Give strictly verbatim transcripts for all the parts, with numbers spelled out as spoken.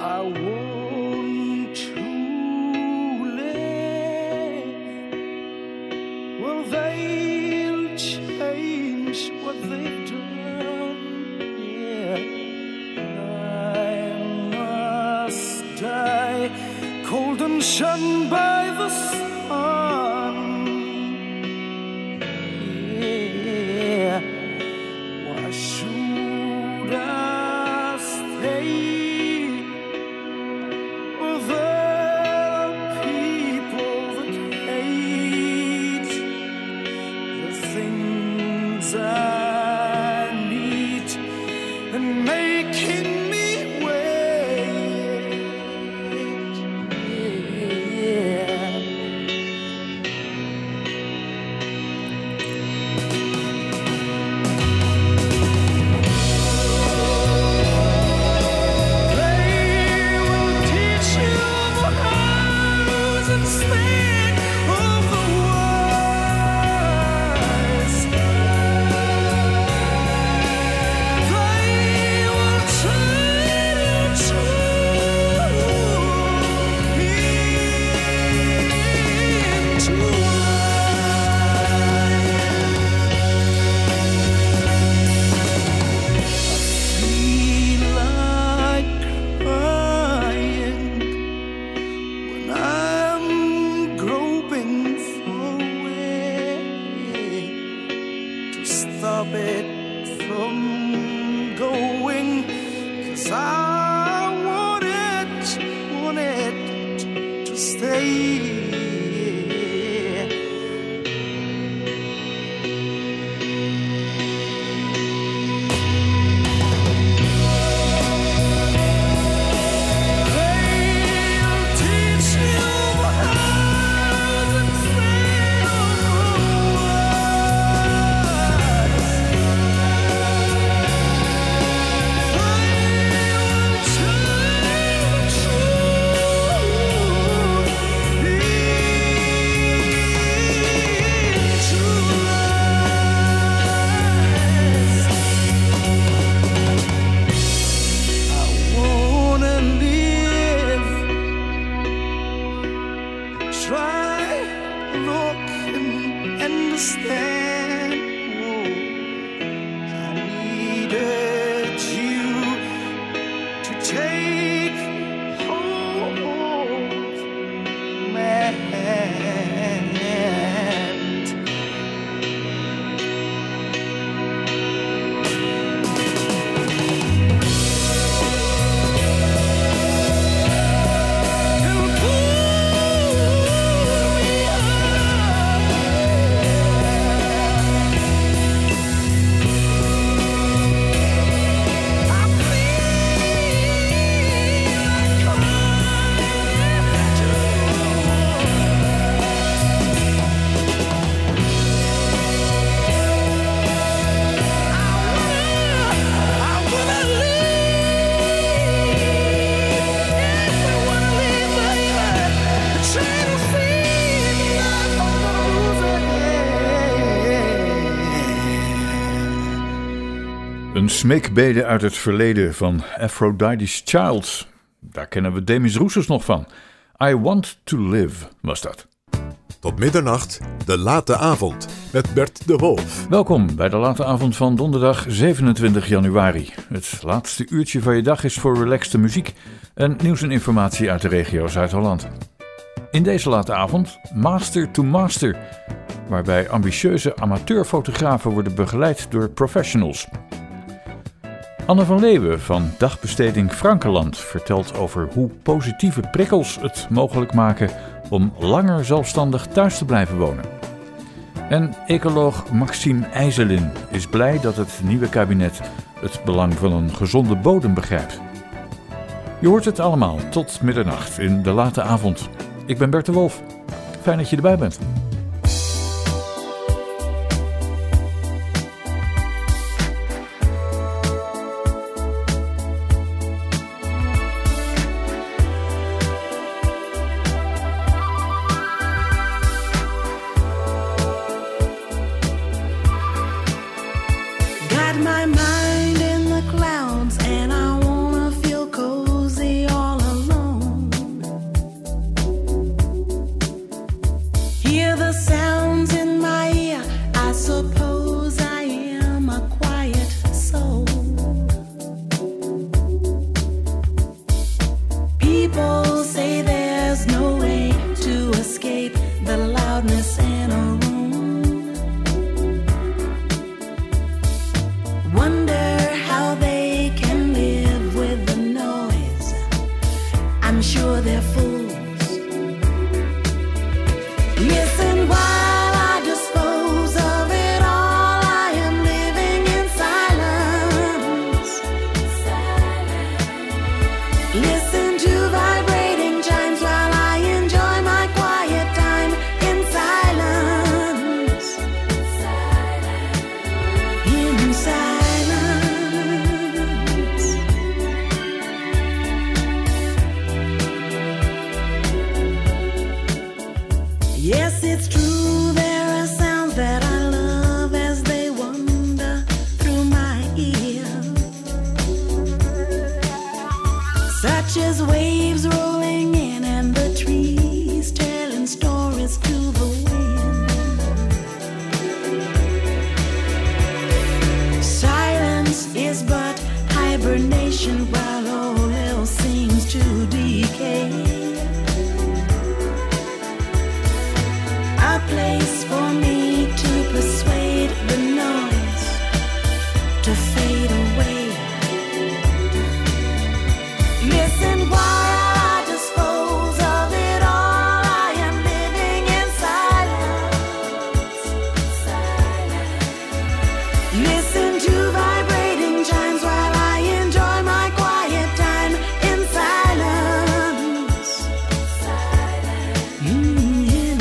I want to live. Well, they'll change what they've done. Yeah, I must die, cold and shunned by the sun. Yeah, why should I stay? Well, there are people that hate the things I need and making me wait. Yeah. They will teach you the hows and stand of the wise. They will turn you to into feel like crying when I'm groping for a way to stop it from going, 'cause I want it, want it to stay. They'll teach you the hows and stand of the wise. They will turn the truth into lies. I wanna live. Try, look, and understand. Oh, I needed you to take hold, my hand. And pull me up. I feel like Een smeekbede uit het verleden van Aphrodite's Child. Daar kennen we Demis Roussos nog van. I Want to Live was dat. Tot middernacht, de late avond, met Bert de Wolf. Welkom bij de late avond van donderdag zevenentwintig januari. Het laatste uurtje van je dag is voor relaxte muziek en nieuws en informatie uit de regio Zuid-Holland. In deze late avond Master to Master, waarbij ambitieuze amateurfotografen worden begeleid door professionals. Anne van Leeuwen van dagbesteding Frankenland vertelt over hoe positieve prikkels het mogelijk maken om langer zelfstandig thuis te blijven wonen. En ecoloog Maxime IJzelin is blij dat het nieuwe kabinet het belang van een gezonde bodem begrijpt. Je hoort het allemaal tot middernacht in de late avond. Ik ben Bert de Wolf. Fijn dat je erbij bent. Got my mind in the clouds and I wanna feel cozy all hibernation while all else seems to decay. A place for me to persuade the noise to fade away. Listen while I dispose of it all. I am living in silence. Listen to vibrating chimes while I enjoy my quiet time in silence. Mm, in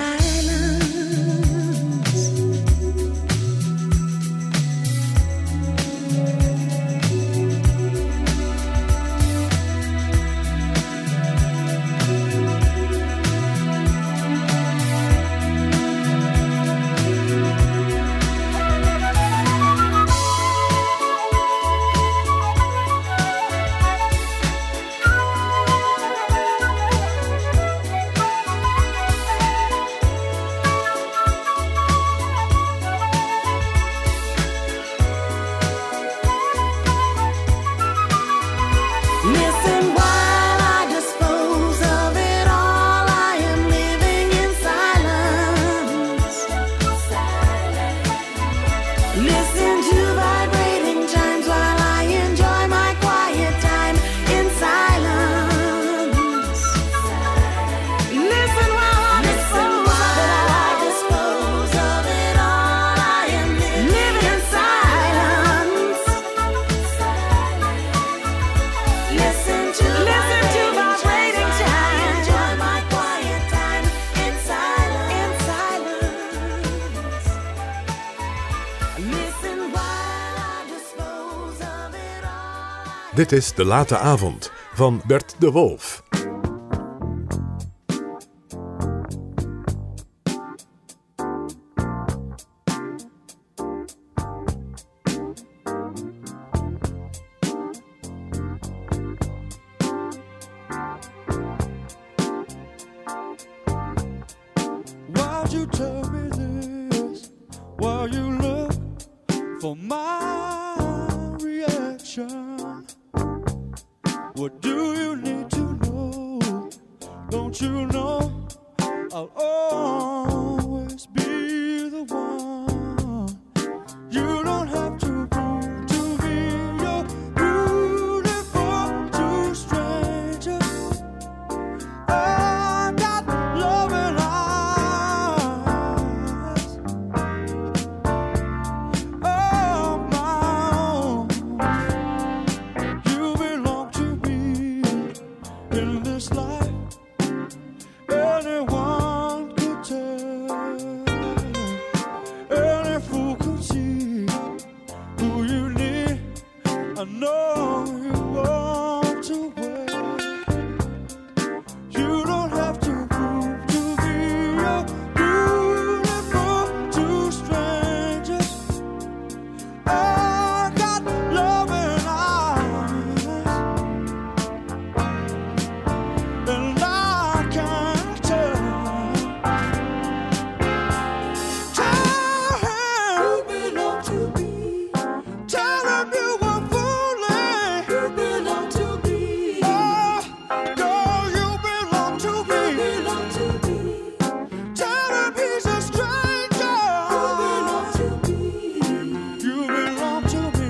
silence. Listen while I dispose of it all. I am living in silence. Listen to vibrating chimes while I enjoy my quiet time in silence. Listen while I dispose of it all. I am living in silence. Listen to listen to vibrating chimes. Enjoy my quiet time in silence. In silence. Listen while I dispose of it all. Dit is De Late Avond van Bert de Wolf. Why'd you tell me this? While you look for my reaction. What do you need to know? Don't you know I'll always be the one? You don't have to prove to me you're beautiful to strangers. I got loving eyes of my own. You belong to me in this life. Anyone could tell, any fool could see who you need. I know you want to wait. You don't have to prove to me you're beautiful to strangers. I got loving eyes, and I can't tell. Tell him you belong to me. Tell him you were fooling. You belong to me. Oh, girl, you belong to me. You belong to me. Tell him he's a stranger. You belong to me. You belong to me.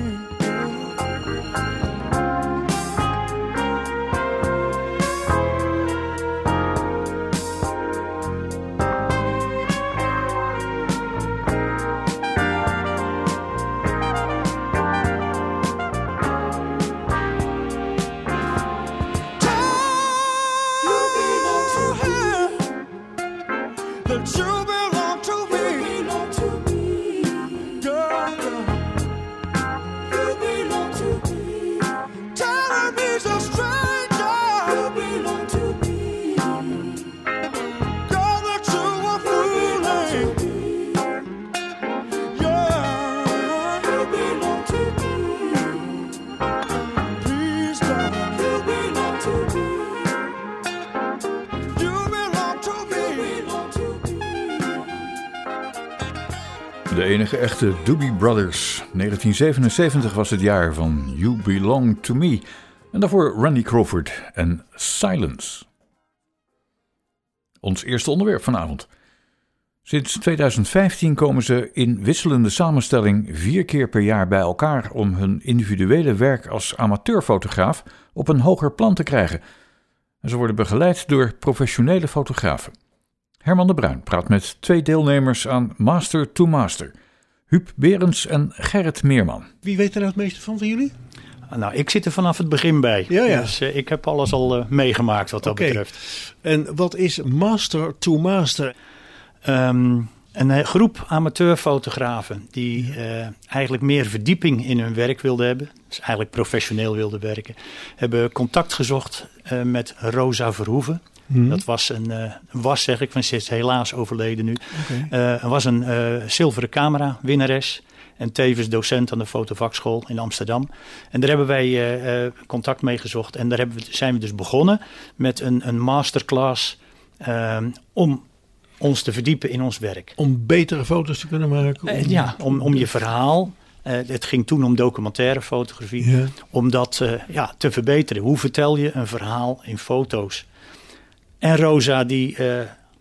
De enige echte Doobie Brothers. negentien zevenenzeventig was het jaar van You Belong To Me. En daarvoor Randy Crawford en Silence. Ons eerste onderwerp vanavond. Sinds tweeduizend vijftien komen ze in wisselende samenstelling vier keer per jaar bij elkaar om hun individuele werk als amateurfotograaf op een hoger plan te krijgen. En ze worden begeleid door professionele fotografen. Herman de Bruin praat met twee deelnemers aan Master to Master. Huub Berends en Gerrit Meerman. Wie weet er nou het meeste van van jullie? Nou, ik zit er vanaf het begin bij. Ja, ja. Dus uh, ik heb alles al uh, meegemaakt wat dat Oké. betreft. En wat is Master to Master? Um, een uh, groep amateurfotografen die uh, eigenlijk meer verdieping in hun werk wilden hebben. Dus eigenlijk professioneel wilden werken. Hebben contact gezocht uh, met Rosa Verhoeven. Hmm. Dat was een, uh, was zeg ik, want ze is helaas overleden nu. Okay. Uh, was een uh, zilveren camera winnares. En tevens docent aan de fotovakschool in Amsterdam. En daar hebben wij uh, uh, contact mee gezocht. En daar hebben we, zijn we dus begonnen met een, een masterclass uh, om ons te verdiepen in ons werk. Om betere foto's te kunnen maken? Om... Uh, ja, om, om je verhaal. Uh, het ging toen om documentaire fotografie. Ja. Om dat uh, ja, te verbeteren. Hoe vertel je een verhaal in foto's? En Rosa die... Uh,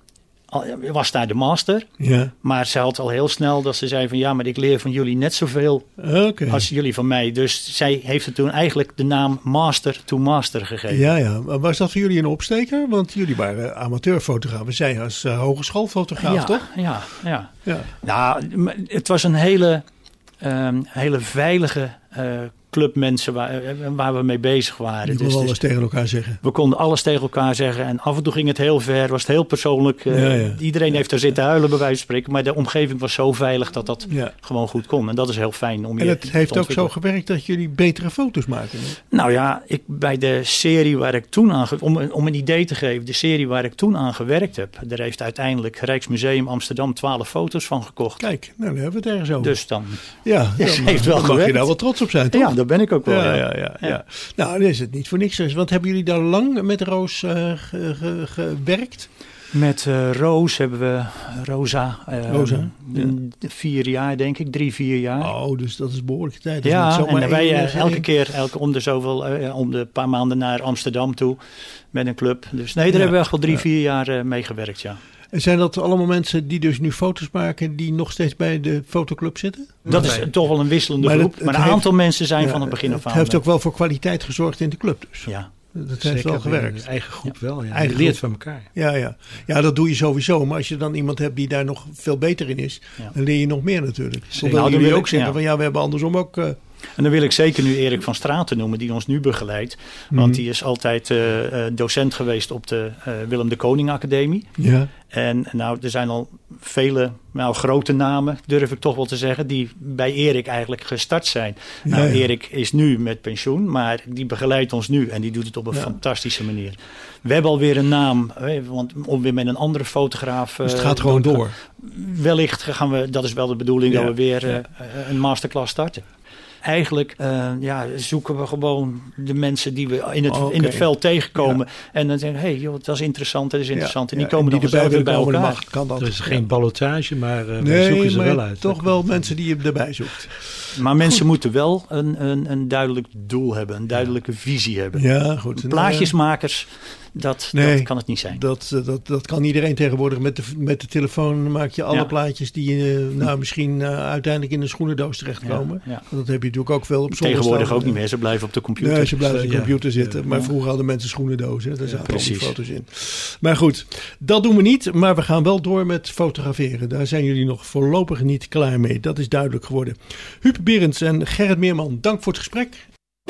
was daar de master, Ja. maar ze had al heel snel dat ze zei van ja, maar ik leer van jullie net zoveel Okay. als jullie van mij. Dus zij heeft er toen eigenlijk de naam Master to Master gegeven. Ja, ja. Maar was dat voor jullie een opsteker? Want jullie waren amateurfotografen. Zij als uh, hogeschoolfotograaf, ja, toch? Ja, ja. Ja. Nou, het was een hele, um, hele veilige uh, club mensen waar, waar we mee bezig waren. Je kon dus, alles dus tegen elkaar zeggen. we konden alles tegen elkaar zeggen. En af en toe ging het heel ver, was het heel persoonlijk. Uh, Ja, ja. Iedereen heeft er zitten huilen bij wijze van spreken. Maar de omgeving was zo veilig dat dat Ja. gewoon goed kon. En dat is heel fijn om je En het te heeft ook zo ontwikkelen. gewerkt dat jullie betere foto's maken. Hè? Nou ja, ik, bij de serie waar ik toen aan... Ge- om, om een idee te geven, de serie waar ik toen aan gewerkt heb... daar heeft uiteindelijk Rijksmuseum Amsterdam twaalf foto's van gekocht. Kijk, nou, daar hebben we het ergens over. Dus dan... ja, Ja, dan, ze heeft wel dan mag je gewerkt. daar wel trots op zijn, toch? Ja, daar ben ik ook wel. Ja, ja. ja, ja, ja. Ja. Nou, dan is het niet voor niks. Want hebben jullie daar lang met Roos uh, ge- ge- gewerkt? Met uh, Roos hebben we... Rosa. Uh, Rosa, ja. Vier jaar, denk ik. Drie, vier jaar. Oh, dus dat is behoorlijke tijd. Dat is ja, niet zomaar en wij één, uh, één- elke keer, elke, om de zoveel, uh, om de paar maanden naar Amsterdam toe met een club. Dus nee, daar Ja, hebben we echt wel drie, ja. vier jaar uh, mee gewerkt, ja. En zijn dat allemaal mensen die dus nu foto's maken... die nog steeds bij de fotoclub zitten? Dat is toch wel een wisselende Maar groep. het- maar het een aantal heeft- mensen zijn Ja, van het begin af aan. Het heeft ook wel voor kwaliteit gezorgd in de club dus. Ja. Dat heeft wel gewerkt. Eigen groep wel, ja. Eigen je leert groep. van elkaar. Ja, ja. ja, dat doe je sowieso. Maar als je dan iemand hebt die daar nog veel beter in is... Ja. dan leer je nog meer natuurlijk. Hoewel Nou, dan jullie wil ook ik- zeggen ja. van... ja, we hebben andersom ook... Uh, En dan wil ik zeker nu Erik van Straten noemen, die ons nu begeleidt. Want Mhm. die is altijd uh, uh, docent geweest op de uh, Willem de Koning Academie. ja. En nou, er zijn al vele nou, grote namen, durf ik toch wel te zeggen, die bij Erik eigenlijk gestart zijn. Ja, nou, ja. Erik is nu met pensioen, maar die begeleidt ons nu en die doet het op een Ja. fantastische manier. We hebben alweer een naam, hè, want om weer met een andere fotograaf... Dus het uh, gaat gewoon door te door. gaan. Wellicht gaan we, dat is wel de bedoeling, Ja. dat we weer uh, Ja. een masterclass starten. Eigenlijk uh, ja, zoeken we gewoon de mensen die we in het, Oh, oké. in het veld tegenkomen. En dan zeggen we, hé, hey, dat is interessant, dat is interessant. Ja, en die ja, komen dan die vanzelf weer bij willen komen, elkaar. dat mag, kan dat. Er is Ja. geen ballotage, maar uh, wij Nee, zoeken ze maar wel uit. toch wel mensen die je erbij zoekt. Maar mensen moeten wel een, een, een duidelijk doel hebben, een duidelijke visie hebben. Ja, goed. Plaatjesmakers, dat, Nee. dat kan het niet zijn. Dat, uh, dat, dat kan iedereen tegenwoordig. Met de, met de telefoon maak je alle Ja. plaatjes die uh, nou, misschien uh, uiteindelijk in een schoenendoos terechtkomen. Ja, ja. Dat heb je natuurlijk ook veel op zolder Tegenwoordig staan. ook niet meer, ze blijven op de computer. Nee, ze blijven op de Ja. computer zitten. Maar Ja. vroeger hadden mensen schoenendozen. Daar zaten al die precies. foto's in. Maar goed, dat doen we niet. Maar we gaan wel door met fotograferen. Daar zijn jullie nog voorlopig niet klaar mee. Dat is duidelijk geworden. Huub Berends en Gerrit Meerman, dank voor het gesprek.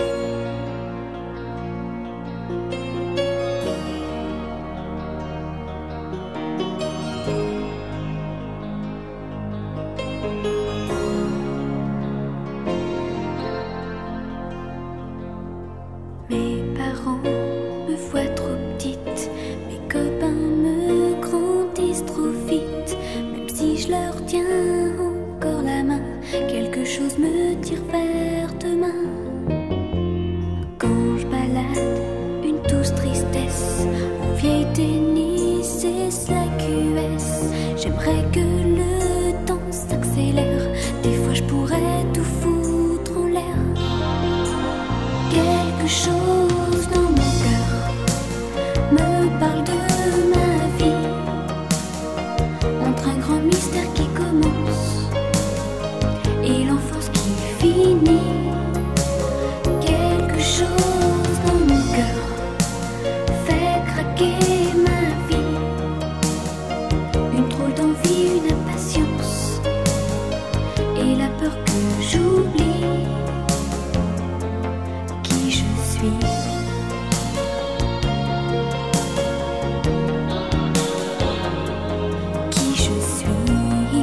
Mes parents me voient trop petite, mes copains me grandissent trop vite. Même si je leur tiens encore la main, quelque chose me tire vers demain. Quand je balade une douce tristesse, en vieille tennis et la Q S, j'aimerais que le temps s'accélère pourrait tout foutre en l'air. Quelque chose dans mon cœur me parle de ma vie, entre un grand mystère qui commence et l'enfance qui finit. Quelque chose dans mon cœur fait craquer ma vie, une drôle d'envie, une impatience et la peur que j'oublie qui je suis. Qui je suis.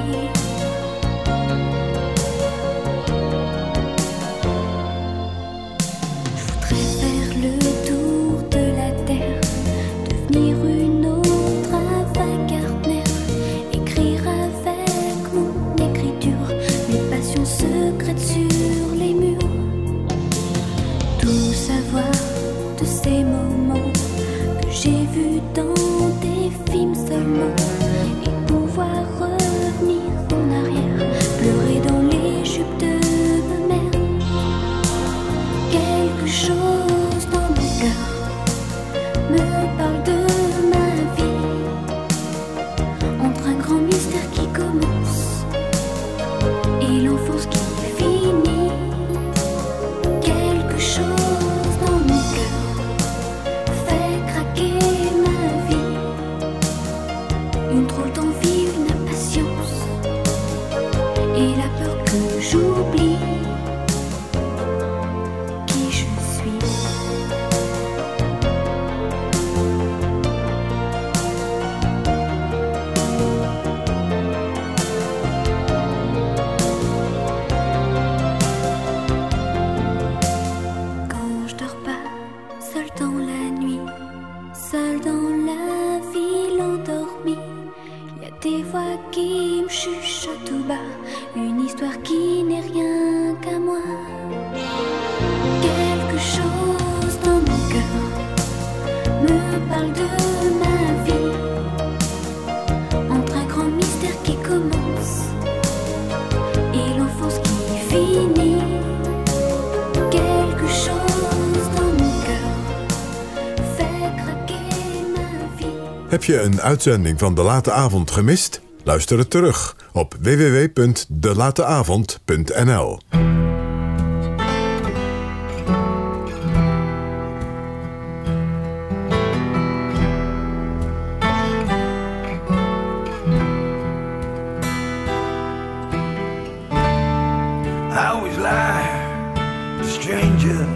Je voudrais faire le tour de la terre, devenir une autre Ava Gardner, écrire avec mon écriture mes passions secrètes sur les murs, tout savoir de ces moments que j'ai vus dans des films seulement, et pouvoir revenir en arrière, pleurer dans les jupes de ma mère. Quelque chose dans mon cœur me parle de ma vie, entre un grand mystère qui commence et l'enfance qui finit. Quelque chose dans mon cœur fait craquer ma vie, une drôle d'envie, une impatience et la peur que j'oublie qui je suis. Quand je dors pas, seul dans la nuit, seul dans la ville endormie, il y a des voix qui me chuchotent tout bas, une histoire qui n'est rien qu'à moi. Quelque chose dans mon cœur me parle de ma vie, entre un grand mystère qui commence et l'enfance qui finit. Quelque chose dans mon cœur fait craquer ma vie. Heb je een uitzending van De Late Avond gemist? Luister het terug op w w w punt de late avond punt n l. I always lie to strangers.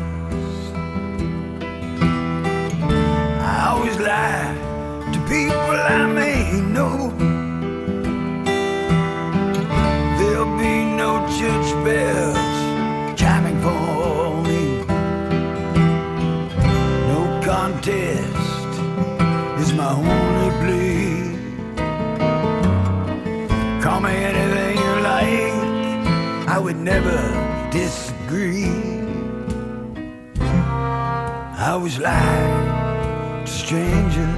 I always lie to people I may know. There'll be no church bells chiming for me. No contest is my only plea. Call me anything you like, I would never disagree. I always lie to strangers.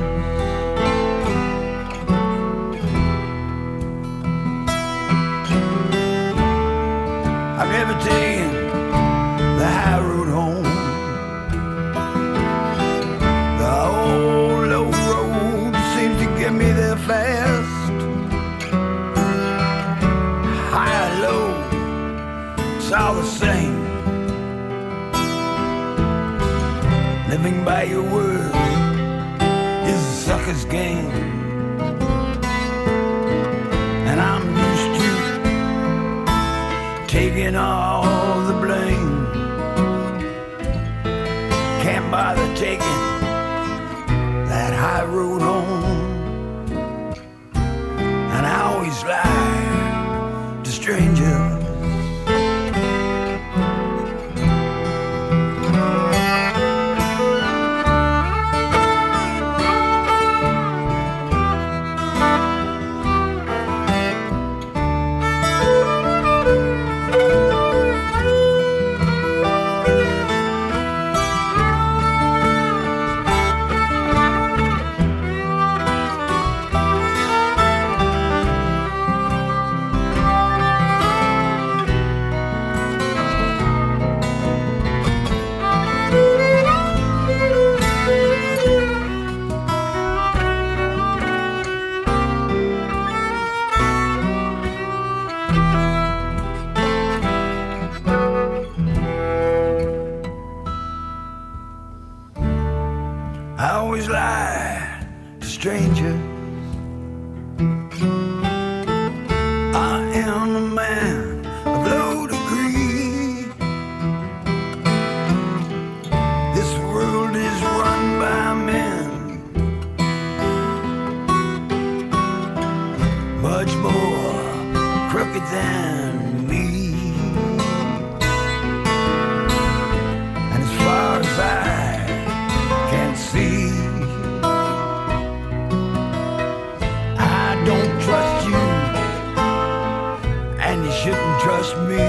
I've never taken the high road home. The old low road seems to get me there fast. High or low, it's all the same. Living by your word is a sucker's game, and I'm used to taking all the blame. Can't bother taking that high road home, and I always lie to strangers. stranger. I am a man of low degree. This world is run by men much more crooked than me. And as far as I can see, I don't trust you, and you shouldn't trust me.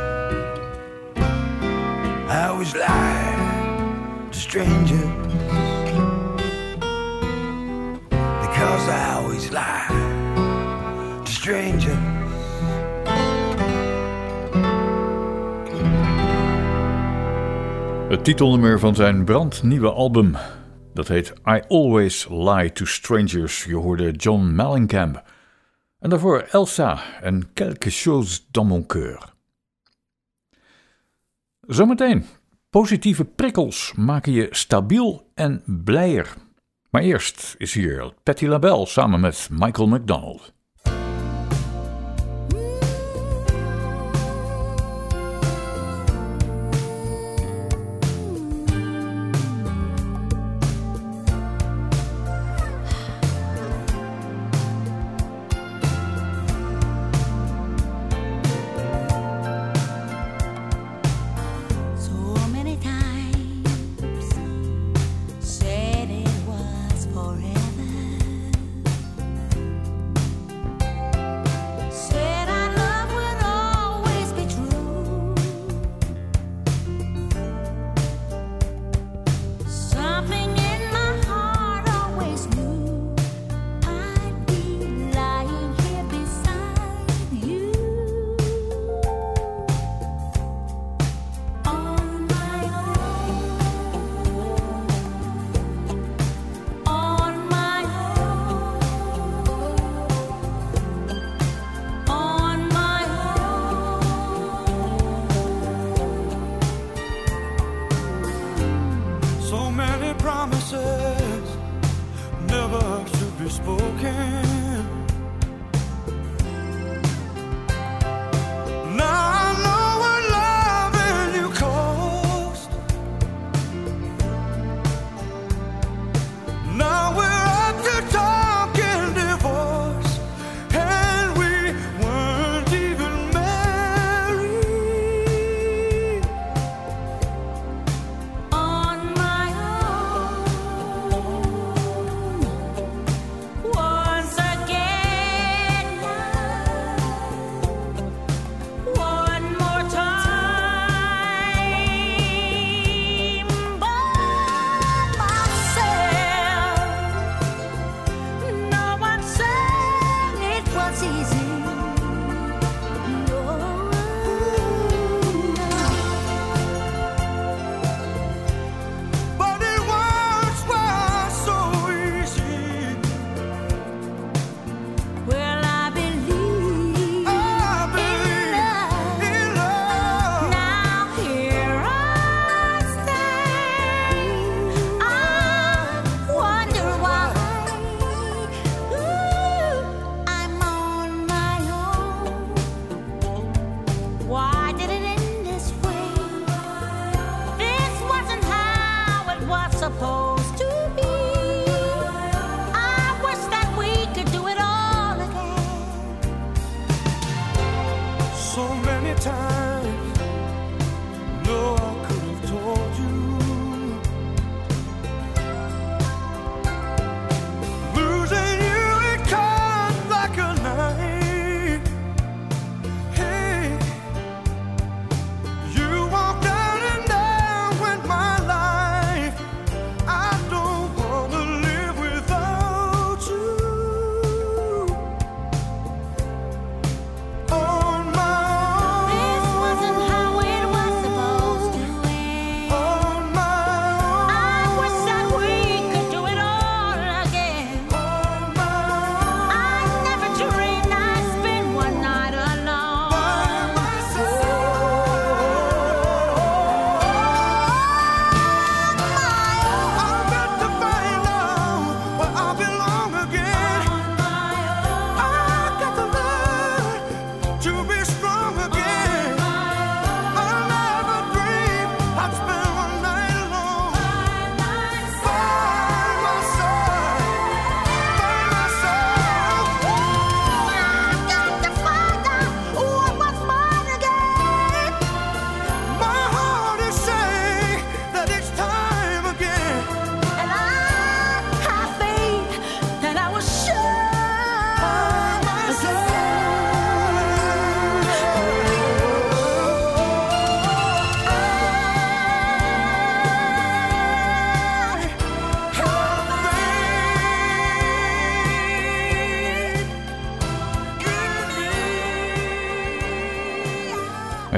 I always lie to strangers, because I always lie to strangers. Het titelnummer van zijn brandnieuwe album. Dat heet I Always Lie to Strangers. Je hoorde John Mellencamp. En daarvoor Elsa en Quelque chose dans mon cœur. Zometeen. Positieve prikkels maken je stabiel en blijer. Maar eerst is hier Patti LaBelle samen met Michael McDonald. Said it was forever.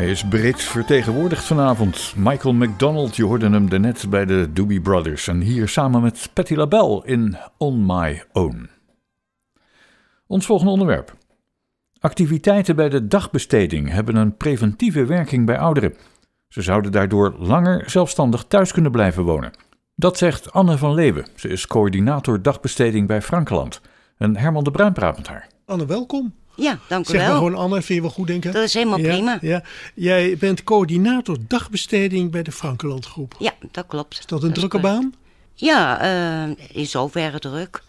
Hij is breed vertegenwoordigd vanavond. Michael McDonald, je hoorde hem daarnet bij de Doobie Brothers. En hier samen met Patti LaBelle in On My Own. Ons volgende onderwerp. Activiteiten bij de dagbesteding hebben een preventieve werking bij ouderen. Ze zouden daardoor langer zelfstandig thuis kunnen blijven wonen. Dat zegt Anne van Leeuwen. Ze is coördinator dagbesteding bij Frankeland. En Herman de Bruin praat met haar. Anne, welkom. Ja, dank u Zeg maar wel. gewoon Anne, vind je wel goed denken? Dat is helemaal Ja, prima. Ja. Jij bent coördinator dagbesteding bij de Frankeland groep. Ja, dat klopt. Is dat een drukke correct. baan? Ja, uh, in zoverre druk.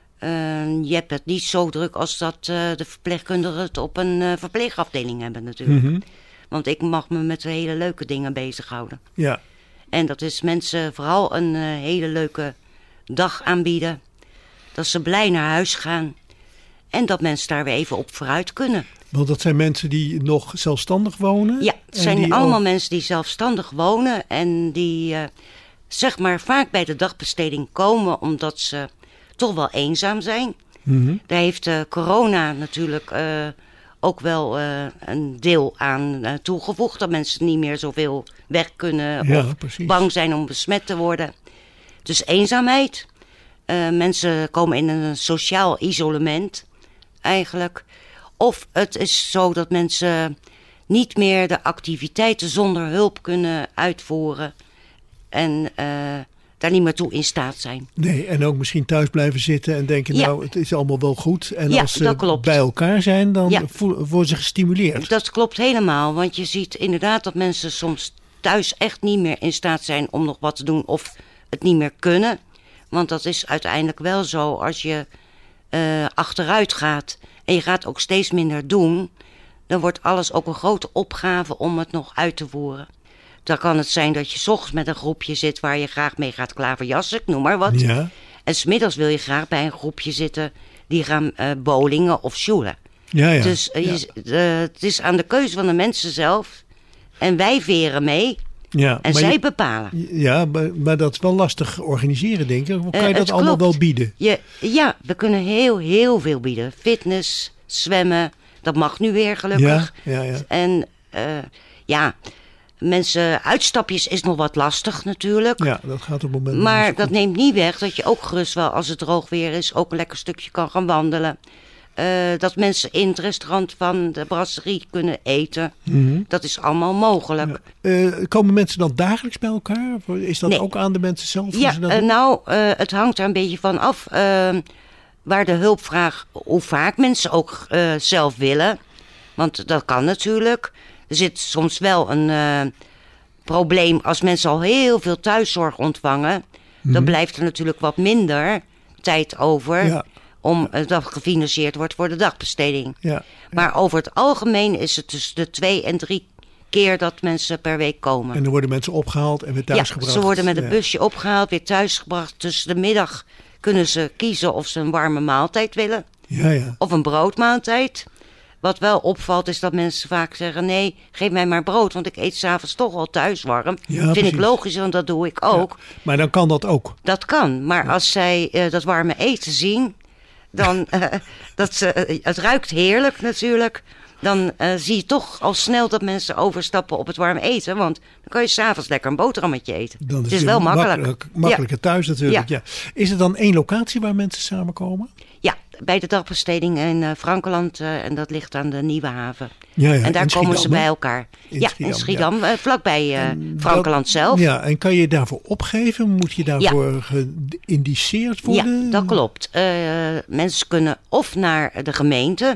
Uh, je hebt het niet zo druk als dat uh, de verpleegkundigen het op een uh, verpleegafdeling hebben natuurlijk. Mhm. Want ik mag me met hele leuke dingen bezighouden. Ja. En dat is mensen vooral een uh, hele leuke dag aanbieden. Dat ze blij naar huis gaan. En dat mensen daar weer even op vooruit kunnen. Want dat zijn mensen die nog zelfstandig wonen? Ja, het en zijn die allemaal ook- mensen die zelfstandig wonen. En die uh, zeg maar vaak bij de dagbesteding komen omdat ze toch wel eenzaam zijn. Mhm. Daar heeft uh, corona natuurlijk uh, ook wel uh, een deel aan uh, toegevoegd. Dat mensen niet meer zoveel weg kunnen Ja, of precies. bang zijn om besmet te worden. Dus eenzaamheid. Uh, mensen komen in een sociaal isolement eigenlijk. Of het is zo dat mensen niet meer de activiteiten zonder hulp kunnen uitvoeren. En uh, daar niet meer toe in staat zijn. Nee, en ook misschien thuis blijven zitten en denken, Ja. nou, het is allemaal wel goed. En Ja, als ze dat klopt. bij elkaar zijn, dan Ja. voelen- worden ze gestimuleerd. Dat klopt helemaal, want je ziet inderdaad dat mensen soms thuis echt niet meer in staat zijn om nog wat te doen of het niet meer kunnen. Want dat is uiteindelijk wel zo als je uh, achteruit gaat en je gaat ook steeds minder doen, dan wordt alles ook een grote opgave om het nog uit te voeren. Dan kan het zijn dat je 's ochtends met een groepje zit waar je graag mee gaat klaverjassen, ik noem maar wat. Ja. En 's middags wil je graag bij een groepje zitten die gaan uh, bowlingen of sjoelen. Ja, ja. Dus uh, ja. je, uh, het is aan de keuze van de mensen zelf. En wij veren mee Ja, en maar zij je- bepalen. Ja, maar, maar dat is wel lastig organiseren, denk ik. Hoe kan Eh, je dat het allemaal klopt. wel bieden? Je, ja, we kunnen heel, heel veel bieden. Fitness, zwemmen, dat mag nu weer gelukkig. Ja, ja, ja. En uh, ja, mensen, uitstapjes is nog wat lastig natuurlijk. Ja, dat gaat op het moment nog Maar niet zo dat goed. neemt niet weg dat je ook gerust wel, als het droog weer is, ook een lekker stukje kan gaan wandelen. Uh, dat mensen in het restaurant van de brasserie kunnen eten. Mhm. Dat is allemaal mogelijk. Eh, komen mensen dan dagelijks bij elkaar? Of is dat Nee. ook aan de mensen zelf? hoe Ja, ze dat uh, doen? nou, uh, het hangt er een beetje van af uh, waar de hulpvraag, hoe vaak mensen ook uh, zelf willen. Want dat kan natuurlijk. Er zit soms wel een uh, probleem als mensen al heel veel thuiszorg ontvangen. Mhm. Dan blijft er natuurlijk wat minder tijd over Ja. om uh, dat gefinancierd wordt voor de dagbesteding. Ja. Maar over het algemeen is het tussen de twee en drie keer dat mensen per week komen. En dan worden mensen opgehaald en weer thuisgebracht. Ja, ze worden met een Ja. busje opgehaald, weer thuisgebracht. Tussen de middag kunnen ze kiezen of ze een warme maaltijd willen. Ja, ja. Of een broodmaaltijd. Wat wel opvalt is dat mensen vaak zeggen, nee, geef mij maar brood. Want ik eet 's avonds toch al thuis warm. Ja, Vind ik precies. logisch, want dat doe ik ook. Ja. Maar dan kan dat ook. Dat kan. Maar als zij uh, dat warme eten zien, dan, uh, dat ze, uh, het ruikt heerlijk natuurlijk. Dan uh, zie je toch al snel dat mensen overstappen op het warme eten. Want dan kan je 's avonds lekker een boterhammetje eten. Dan het is het wel makkelijk. makkelijk makkelijker thuis natuurlijk. Ja. Is er dan één locatie waar mensen samenkomen? Ja, bij de dagbesteding in uh, Frankeland. Uh, en dat ligt aan de Nieuwe Haven. Ja, ja, en daar in komen Schiedam, ze hè? bij elkaar. In ja, Schiedam, in Schiedam. Uh, vlakbij uh, En Frankeland dat- zelf. Ja, en kan je daarvoor opgeven? Moet je daarvoor geïndiceerd worden? Ja, dat klopt. Uh, mensen kunnen of naar de gemeente.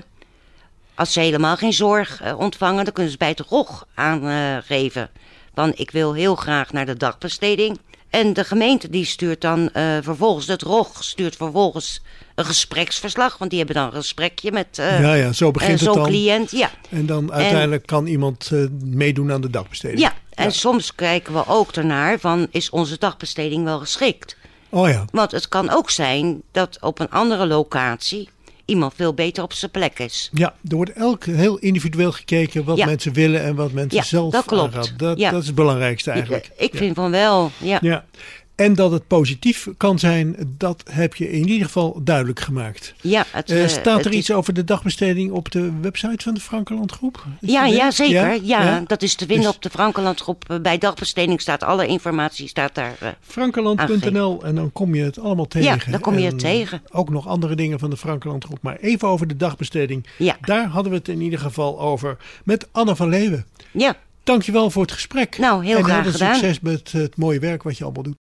Als ze helemaal geen zorg uh, ontvangen, dan kunnen ze bij het R O G aangeven. Van ik wil heel graag naar de dagbesteding. En de gemeente die stuurt dan uh, vervolgens, het R O G stuurt vervolgens een gespreksverslag. Want die hebben dan een gesprekje met uh, Ja, ja, zo begint uh, het zo'n dan. cliënt. Ja. En dan uiteindelijk kan iemand uh, meedoen aan de dagbesteding. Ja, en soms kijken we ook ernaar van, is onze dagbesteding wel geschikt? Oh ja. Want het kan ook zijn dat op een andere locatie iemand veel beter op zijn plek is. Ja, er wordt elk heel individueel gekeken wat Ja. mensen willen en wat mensen Ja, zelf dat klopt. aangaan. Dat, Ja. dat is het belangrijkste eigenlijk. Ik vind van wel, ja. Ja. En dat het positief kan zijn, dat heb je in ieder geval duidelijk gemaakt. Ja, het, Uh, uh, staat er het iets is... over de dagbesteding op de website van de Frankenlandgroep? Is Ja, dat ja, er? zeker. Ja, Ja? Ja? dat is te vinden Dus- op de Frankenlandgroep. Bij dagbesteding staat alle informatie staat daar. Uh, Frankenland punt n l en dan kom je het allemaal tegen. Ja, dan kom je En het tegen. Ook nog andere dingen van de Frankenlandgroep. Maar even over de dagbesteding. Ja. Daar hadden we het in ieder geval over met Anne van Leeuwen. Ja. Dankjewel voor het gesprek. Nou, heel en graag heel veel gedaan. succes met het mooie werk wat je allemaal doet.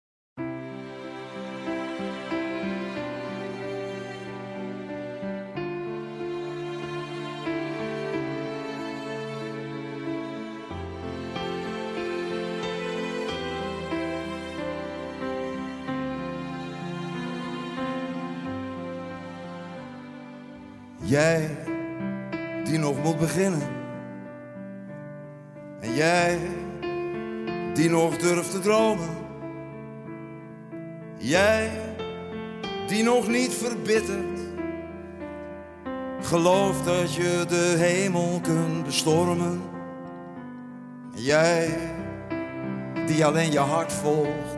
Jij die nog moet beginnen. En jij die nog durft te dromen. Jij die nog niet verbittert. Gelooft dat je de hemel kunt bestormen. Jij die alleen je hart volgt.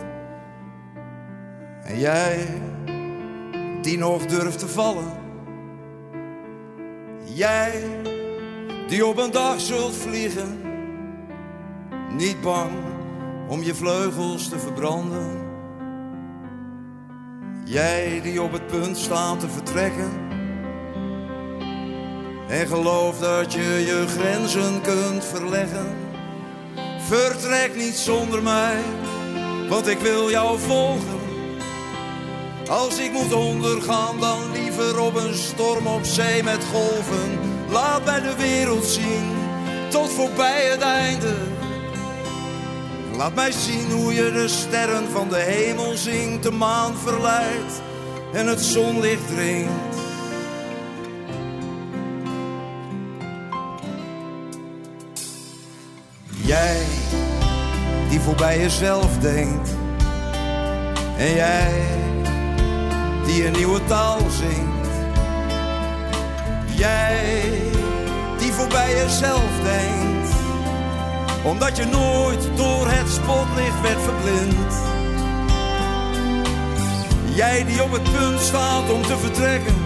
En jij die nog durft te vallen. Jij die op een dag zult vliegen, niet bang om je vleugels te verbranden. Jij die op het punt staat te vertrekken en gelooft dat je je grenzen kunt verleggen. Vertrek niet zonder mij, want ik wil jou volgen. Als ik moet ondergaan, dan liever op een storm op zee met golven. Laat mij de wereld zien, tot voorbij het einde. Laat mij zien hoe je de sterren van de hemel zingt, de maan verleidt en het zonlicht dringt. Jij die voorbij jezelf denkt en jij die een nieuwe taal zingt. Jij die voorbij jezelf denkt, omdat je nooit door het spotlicht werd verblind. Jij die op het punt staat om te vertrekken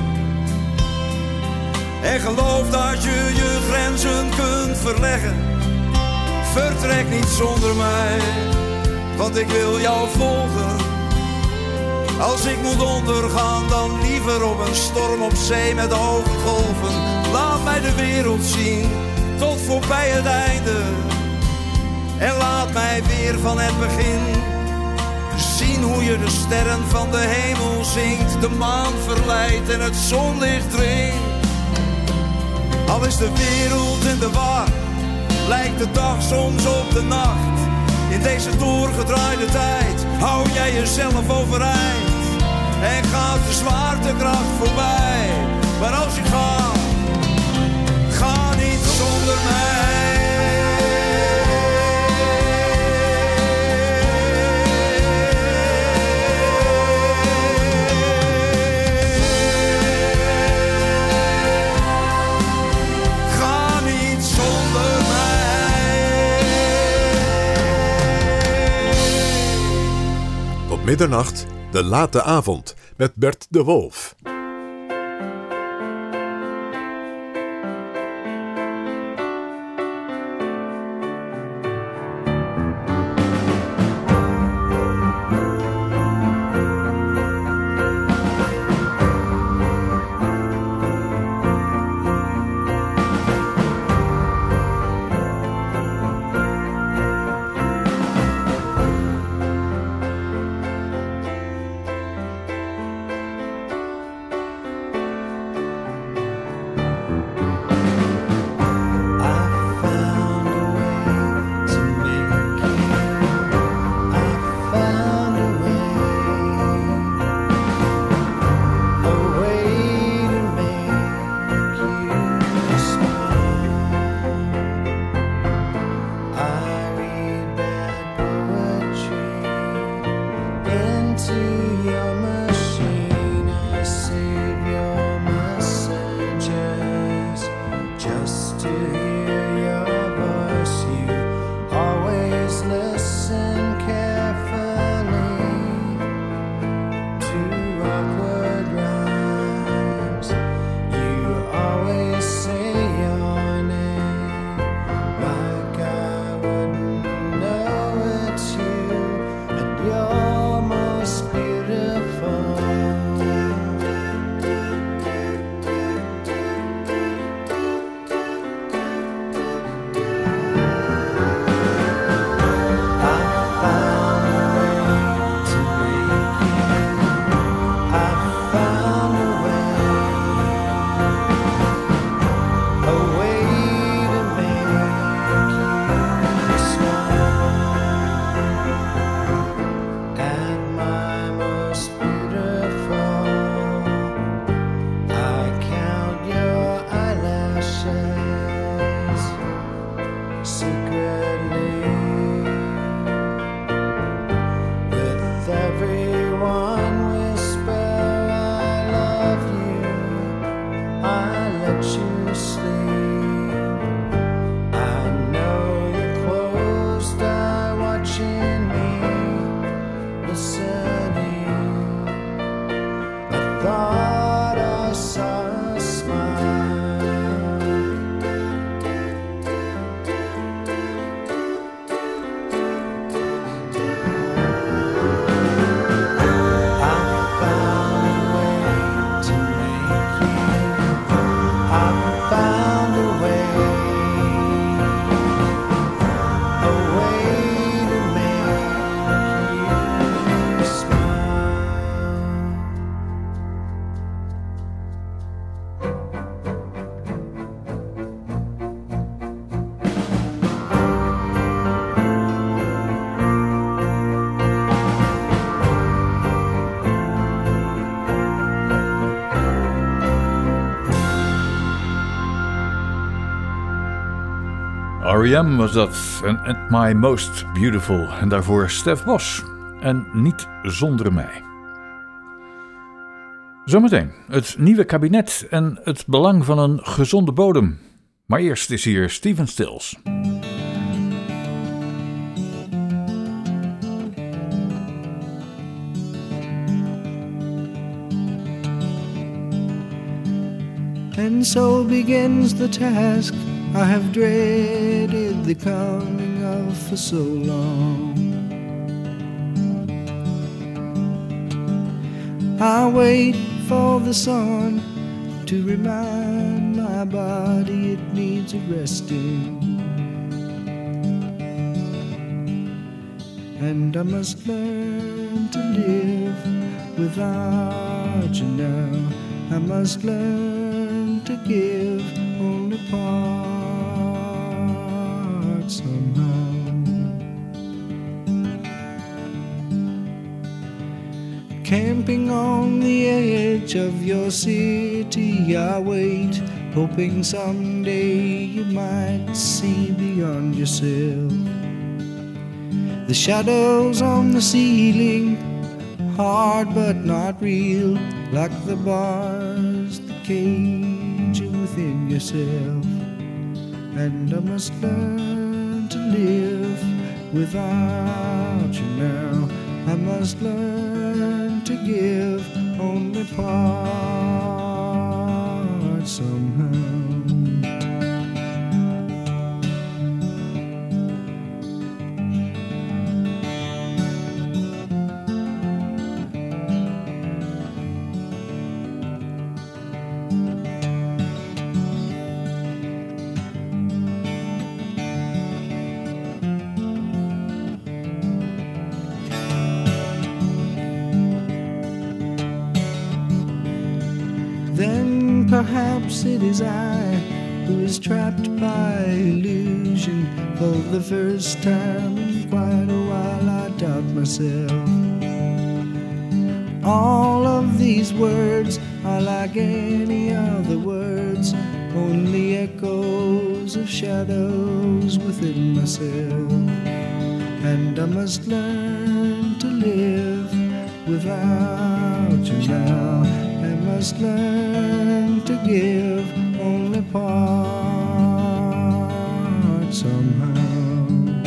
en gelooft dat je je grenzen kunt verleggen. Vertrek niet zonder mij, want ik wil jou volgen. Als ik moet ondergaan, dan liever op een storm op zee met hoge golven. Laat mij de wereld zien, tot voorbij het einde. En laat mij weer van het begin zien hoe je de sterren van de hemel zingt, de maan verleidt en het zonlicht dringt. Al is de wereld in de war, lijkt de dag soms op de nacht. In deze doorgedraaide tijd hou jij jezelf overeind en gaat de zwaartekracht voorbij. Maar als je gaat, ga niet zonder mij. Ga niet zonder mij. Tot middernacht, de late avond, met Bert de Wolf. R E M was dat. En At My Most Beautiful. En daarvoor Stef Bos. En Niet Zonder Mij. Zometeen het nieuwe kabinet en het belang van een gezonde bodem. Maar eerst is hier Stephen Stills. And so begins the task I have dreaded the coming of for so long. I wait for the sun to remind my body it needs a resting. And I must learn to live without you now. I must learn to give only part somehow. Camping on the edge of your city, I wait, hoping someday you might see beyond yourself. The shadows on the ceiling, hard but not real, like the bars that cage you within yourself. And I must learn to live without you now. I must learn to give only part somehow. Then perhaps it is I who is trapped by illusion. For the first time in quite a while I doubt myself. All of these words are like any other words, only echoes of shadows within myself. And I must learn to live without you now. I must learn to give only part somehow.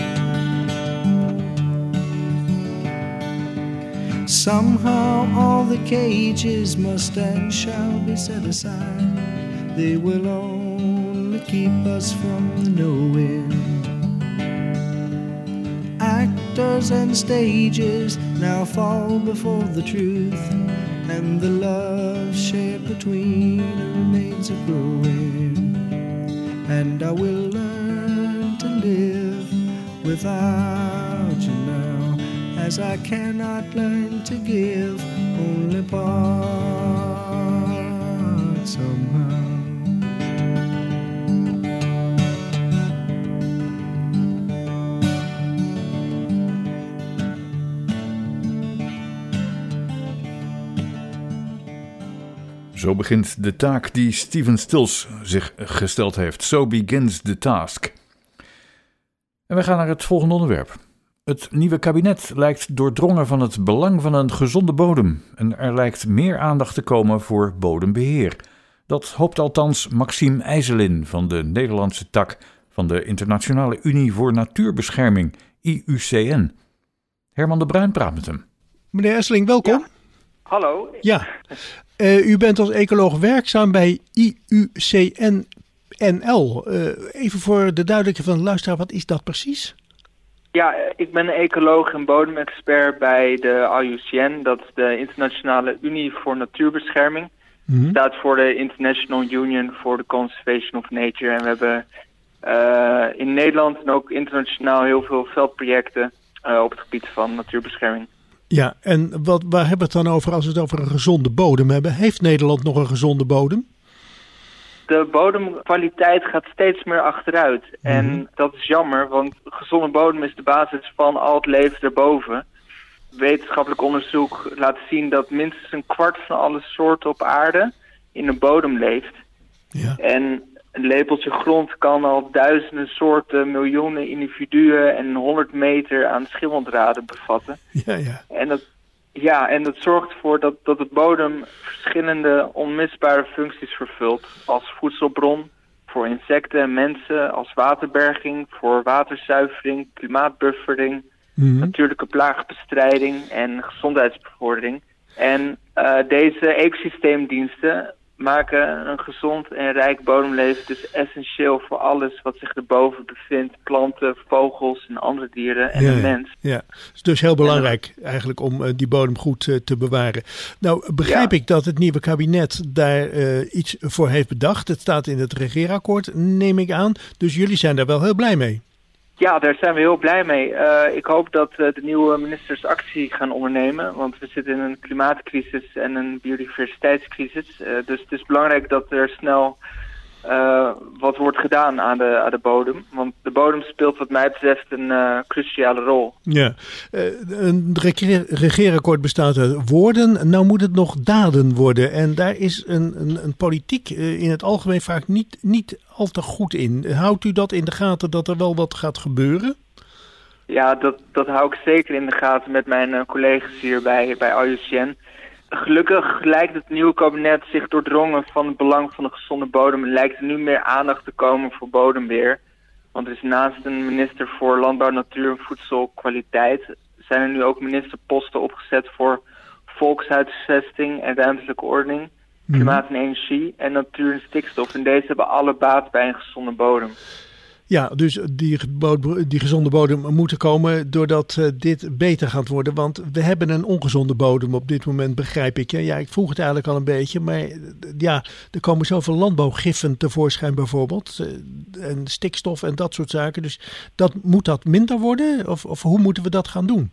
Somehow all the cages must and shall be set aside. They will only keep us from the knowing. Actors and stages now fall before the truth, and the love shared between remains a growing. And I will learn to live without you now, as I cannot learn to give only part somehow. Zo begint de taak die Stephen Stills zich gesteld heeft. So begins the task. En we gaan naar het volgende onderwerp. Het nieuwe kabinet lijkt doordrongen van het belang van een gezonde bodem. En er lijkt meer aandacht te komen voor bodembeheer. Dat hoopt althans Maxime IJzelin van de Nederlandse tak van de Internationale Unie voor Natuurbescherming, I U C N. Herman de Bruin praat met hem. Meneer Esseling, welkom. Ja. Hallo. Ja, uh, u bent als ecoloog werkzaam bij I U C N N L. Uh, even voor de duidelijkheid van de luisteraar, wat is dat precies? Ja, ik ben een ecoloog en bodemexpert bij de I U C N. Dat is de Internationale Unie voor Natuurbescherming. Mm-hmm. Staat voor de International Union for the Conservation of Nature. En we hebben uh, in Nederland en ook internationaal heel veel veldprojecten uh, op het gebied van natuurbescherming. Ja, en wat, waar hebben we het dan over als we het over een gezonde bodem hebben? Heeft Nederland nog een gezonde bodem? De bodemkwaliteit gaat steeds meer achteruit. Mm-hmm. En dat is jammer, want gezonde bodem is de basis van al het leven erboven. Wetenschappelijk onderzoek laat zien dat minstens een kwart van alle soorten op aarde in de bodem leeft. Ja. En een lepeltje grond kan al duizenden soorten, miljoenen individuen en honderd meter aan schimmeldraden bevatten. Ja, ja. En dat, ja, en dat zorgt ervoor dat, dat de bodem verschillende onmisbare functies vervult. Als voedselbron voor insecten en mensen, als waterberging, voor waterzuivering, klimaatbuffering, mm-hmm. natuurlijke plaagbestrijding en gezondheidsbevordering. En uh, deze ecosysteemdiensten maken een gezond en rijk bodemleven dus essentieel voor alles wat zich erboven bevindt. Planten, vogels en andere dieren en ja, de mens. Ja, het is dus heel belangrijk eigenlijk om uh, die bodem goed uh, te bewaren. Nou, begrijp ja. ik dat het nieuwe kabinet daar uh, iets voor heeft bedacht. Het staat in het regeerakkoord, neem ik aan. Dus jullie zijn daar wel heel blij mee. Ja, daar zijn we heel blij mee. Uh, ik hoop dat uh, de nieuwe ministers actie gaan ondernemen. Want we zitten in een klimaatcrisis en een biodiversiteitscrisis. Uh, dus het is belangrijk dat er snel uh, wat wordt gedaan aan de, aan de bodem. Want de bodem speelt wat mij betreft een uh, cruciale rol. Ja, uh, een regeer- regeerakkoord bestaat uit woorden. Nou moet het nog daden worden. En daar is een, een, een politiek uh, in het algemeen vaak niet, niet al te goed in. Houdt u dat in de gaten dat er wel wat gaat gebeuren? Ja, dat, dat hou ik zeker in de gaten met mijn uh, collega's hier bij, bij I U C N. Gelukkig lijkt het nieuwe kabinet zich doordrongen van het belang van een gezonde bodem. En lijkt er nu meer aandacht te komen voor bodembeheer. Want er is naast een minister voor Landbouw, Natuur en Voedselkwaliteit zijn er nu ook ministerposten opgezet voor volkshuisvesting en ruimtelijke ordening, klimaat en energie en natuur en stikstof. En deze hebben alle baat bij een gezonde bodem. Ja, dus die, die gezonde bodem moet er komen doordat uh, dit beter gaat worden. Want we hebben een ongezonde bodem op dit moment, begrijp ik. Hè? Ja, ik vroeg het eigenlijk al een beetje. Maar ja, er komen zoveel landbouwgiffen tevoorschijn bijvoorbeeld. Uh, en stikstof en dat soort zaken. Dus dat, moet dat minder worden? Of, of hoe moeten we dat gaan doen?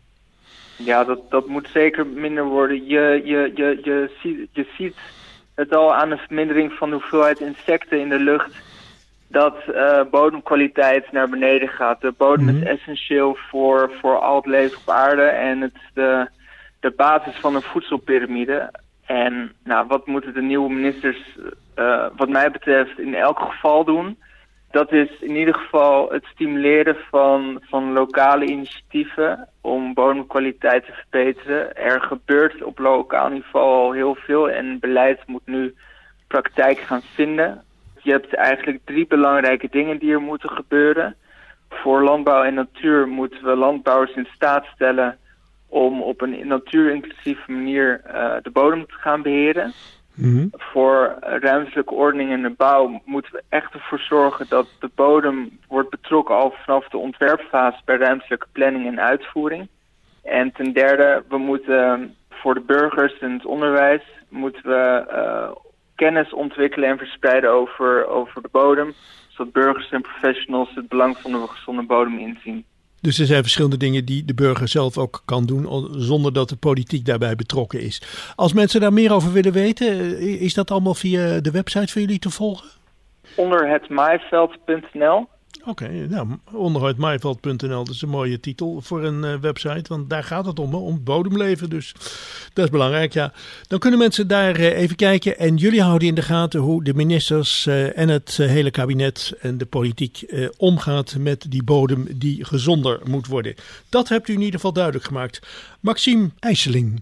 Ja, dat, dat moet zeker minder worden. Je, je, je, je, ziet, je ziet het al aan de vermindering van de hoeveelheid insecten in de lucht, dat uh, bodemkwaliteit naar beneden gaat. De bodem mm-hmm. is essentieel voor, voor al het leven op aarde en het is de, de basis van een voedselpiramide. En nou, wat moeten de nieuwe ministers uh, wat mij betreft in elk geval doen? Dat is in ieder geval het stimuleren van, van lokale initiatieven om bodemkwaliteit te verbeteren. Er gebeurt op lokaal niveau al heel veel en beleid moet nu praktijk gaan vinden. Je hebt eigenlijk drie belangrijke dingen die er moeten gebeuren. Voor landbouw en natuur moeten we landbouwers in staat stellen om op een natuurinclusieve manier uh, de bodem te gaan beheren. Mm-hmm. Voor ruimtelijke ordening en de bouw moeten we echt ervoor zorgen dat de bodem wordt betrokken al vanaf de ontwerpfase bij ruimtelijke planning en uitvoering. En ten derde, we moeten voor de burgers en het onderwijs moeten we uh, kennis ontwikkelen en verspreiden over, over de bodem, zodat burgers en professionals het belang van een gezonde bodem inzien. Dus er zijn verschillende dingen die de burger zelf ook kan doen, zonder dat de politiek daarbij betrokken is. Als mensen daar meer over willen weten, is dat allemaal via de website van jullie te volgen? Onder het maaiveld punt n l. Oké, okay, nou, onder het maaiveld punt n l, dat is een mooie titel voor een uh, website, want daar gaat het om, hè, om bodemleven, dus dat is belangrijk, ja. Dan kunnen mensen daar uh, even kijken en jullie houden in de gaten hoe de ministers uh, en het uh, hele kabinet en de politiek uh, omgaat met die bodem die gezonder moet worden. Dat hebt u in ieder geval duidelijk gemaakt. Maxime IJsseling.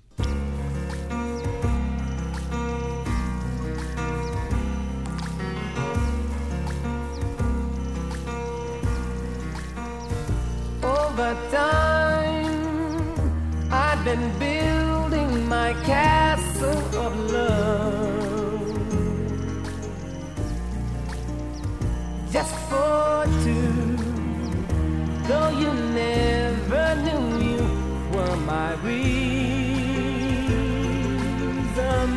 Over time, I've been building my castle of love, just for two. Though you never knew you were my reason,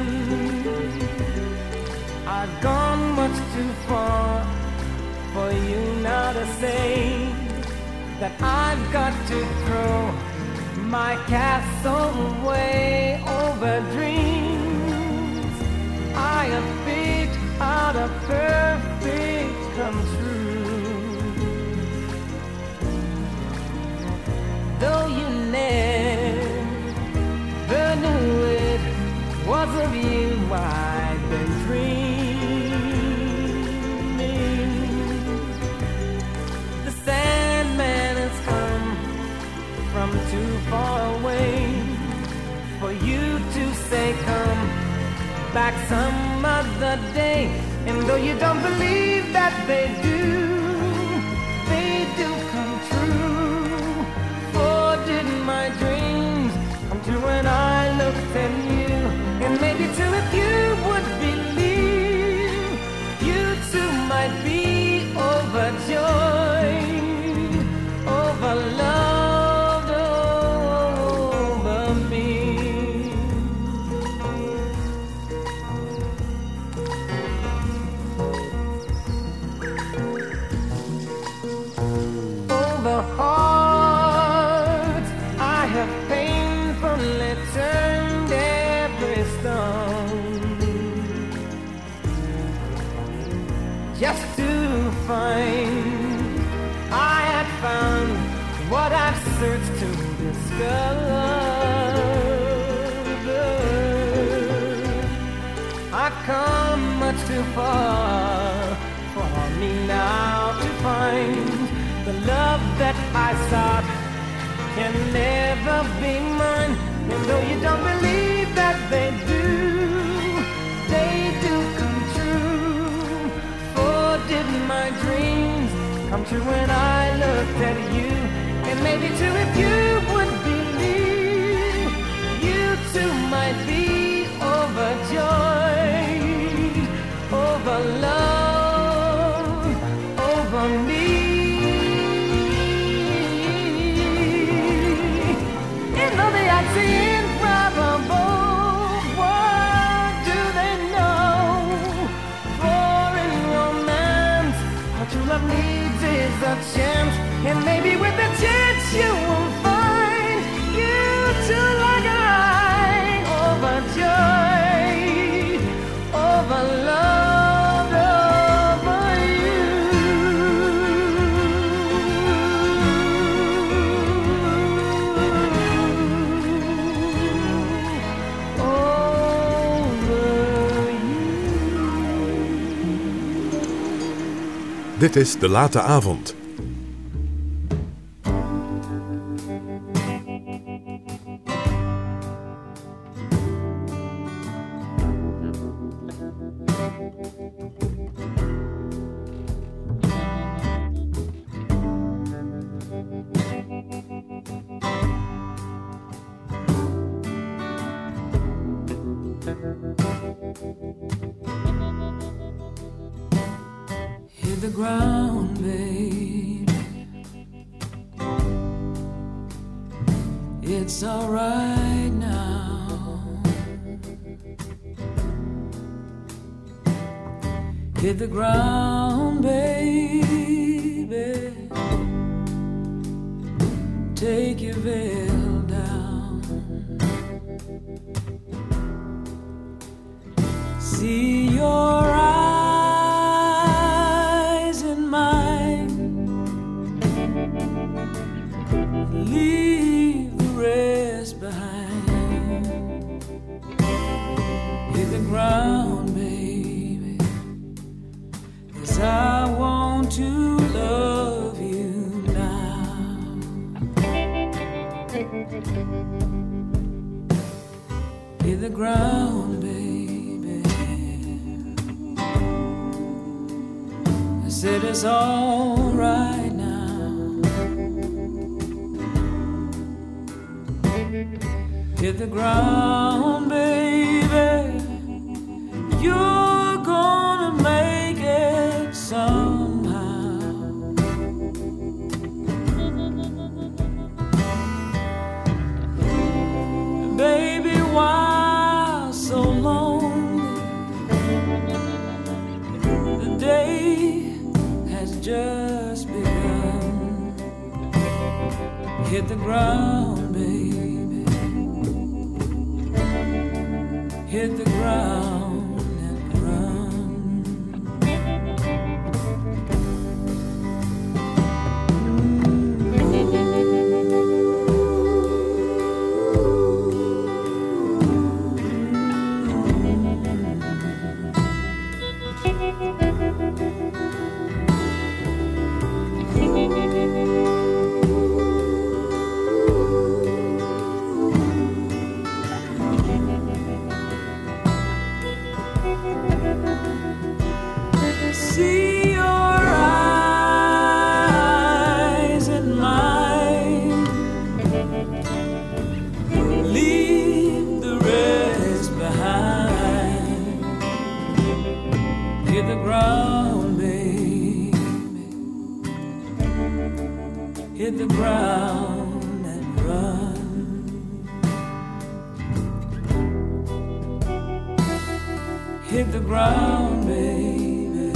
I've gone much too far for you now to say that I've got to throw my castle away over dreams I have picked out of perfect come true. Though you never knew it was of you I've been dreaming. from too far away for you to say come back some other day. And though you don't believe that they do, they do come true. For did my dreams come true when I looked at you? And maybe too if you would believe, you too might be overjoyed, overloved over me. Over hearts I have painfully turned every stone, just to find I had found what I've searched to discover. I've come much too far for me now to find the love that I sought can never be mine. And though you don't believe that they do, they do come true. For did my dreams come true when I looked at you? And maybe too if you would believe, you too might be overjoyed, overloved, over me. And though the odds seem improbable, what do they know? For in romance, what true love needs is a chance. And maybe with a chance you will find you too like I, overjoyed, overloved over you. Over you. Dit is De Late Avond. Hit the ground, babe. It's alright now. Hit the ground, baby. Take your veil down. See your eyes in mine. Leave the rest behind. Hit the ground, baby, 'cause I want to love you now. Hit the ground, baby. I said it's all right now. Hit the ground, baby. You're gonna make it somehow. Baby, why so lonely? The day has just begun. Hit the ground, baby. Hit the ground and run. the ground and run. Hit the ground, baby.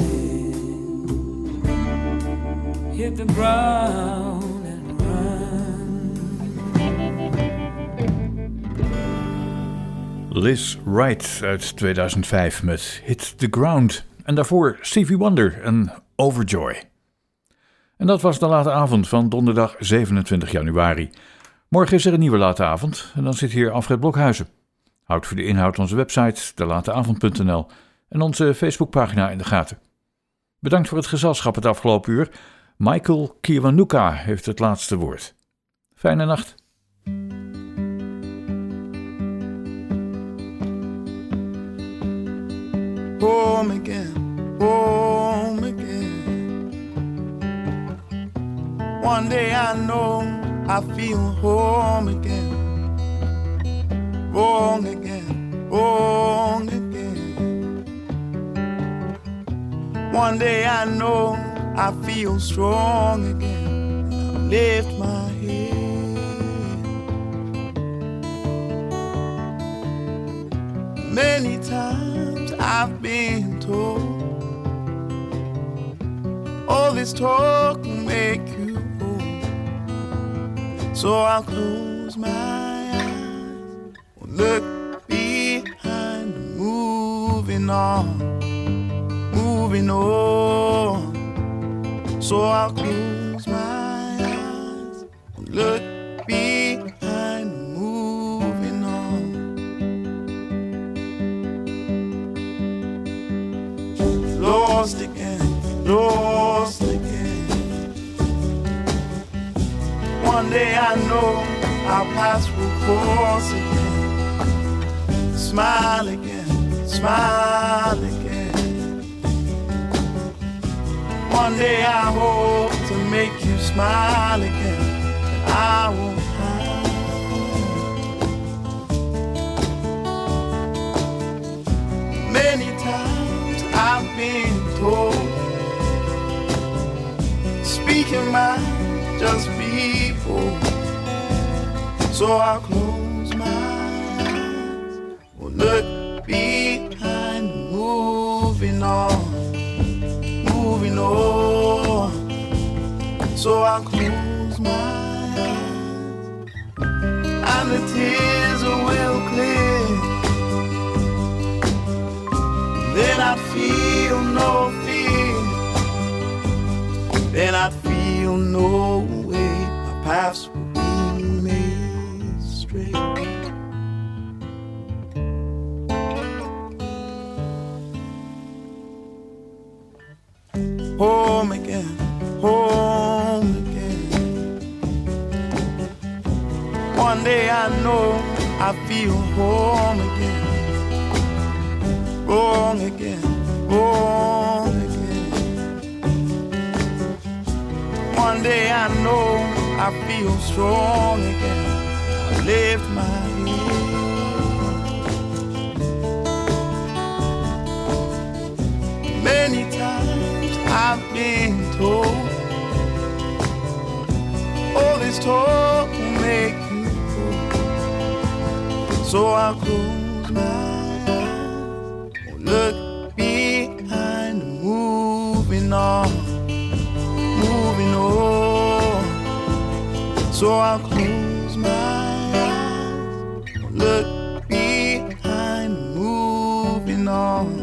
Hit the ground and run. Liz Wright uit tweeduizend vijf met Hit the Ground. En daarvoor Stevie Wonder en Overjoy. En dat was de late avond van donderdag zevenentwintig januari. Morgen is er een nieuwe late avond en dan zit hier Alfred Blokhuizen. Houd voor de inhoud onze website de late avond punt n l en onze Facebookpagina in de gaten. Bedankt voor het gezelschap het afgelopen uur. Michael Kiwanuka heeft het laatste woord. Fijne nacht. Home again, home again. One day I know I feel home again. Wrong again, wrong again. One day I know I feel strong again. I lift my head. Many times I've been told all this talk will make you old. So I'll close my eyes, look behind, moving on, moving on. So I'll close my eyes, look behind, moving on. Lost again, lost again. One day I know our paths will cross again. Smile again, smile again. One day I hope to make you smile again. And I won't hide. Many times I've been told, speaking mind, just be bold. So I'll close my eyes, will look behind, moving on, moving on. So I'll close my eyes, and the tears will clear. Then I feel no fear. Then I feel no way. My paths will be made straight. Home again, home again. One day I know I feel home again. Wrong again, wrong again. One day I know I feel strong again. I lift my head. Many times I've been told all this talk will make you old. So I'll close my eyes, look behind, moving on, moving on. So I'll close my eyes, look behind, moving on.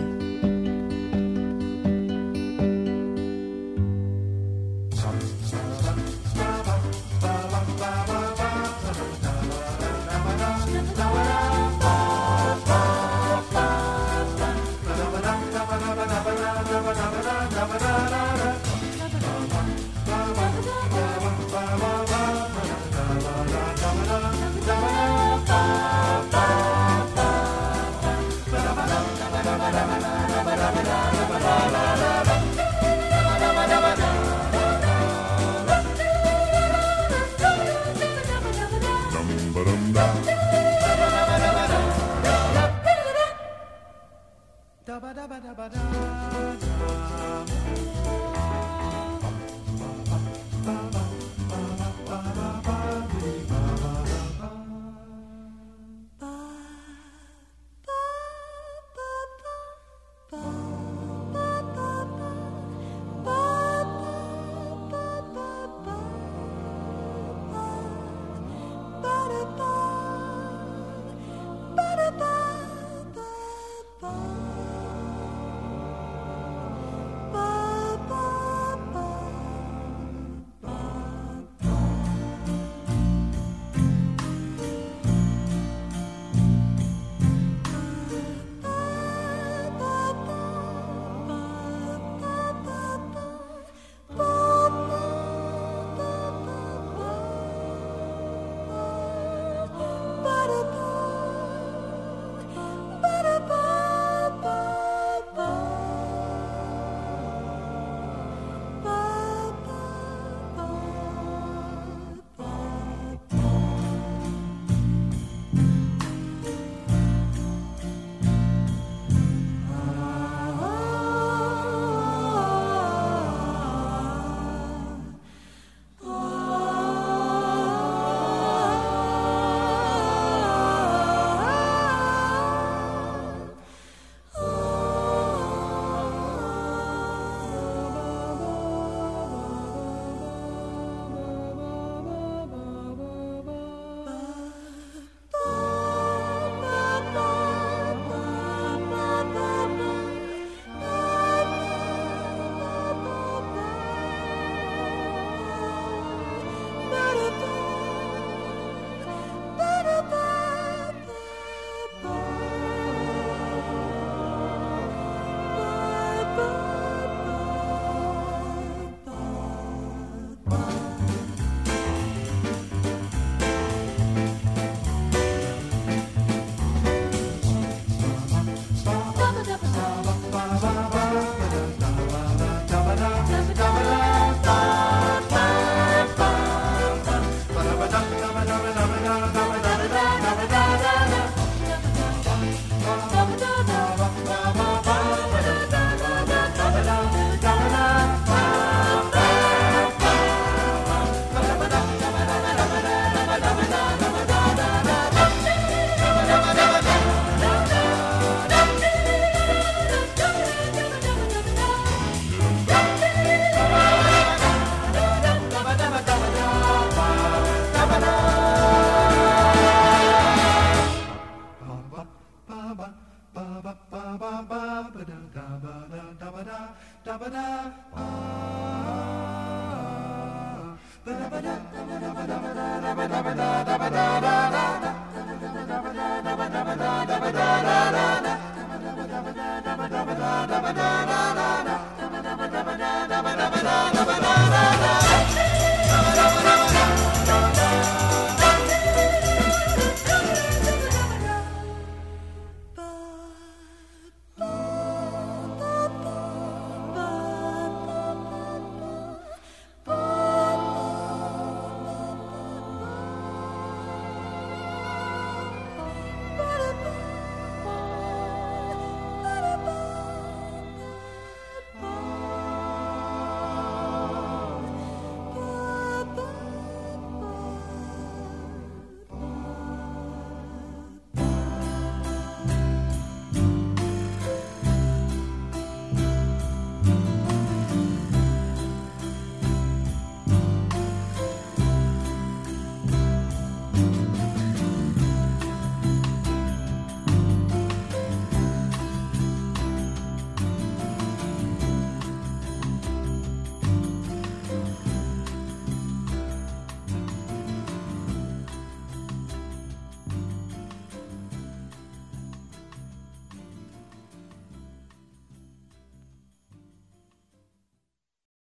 Da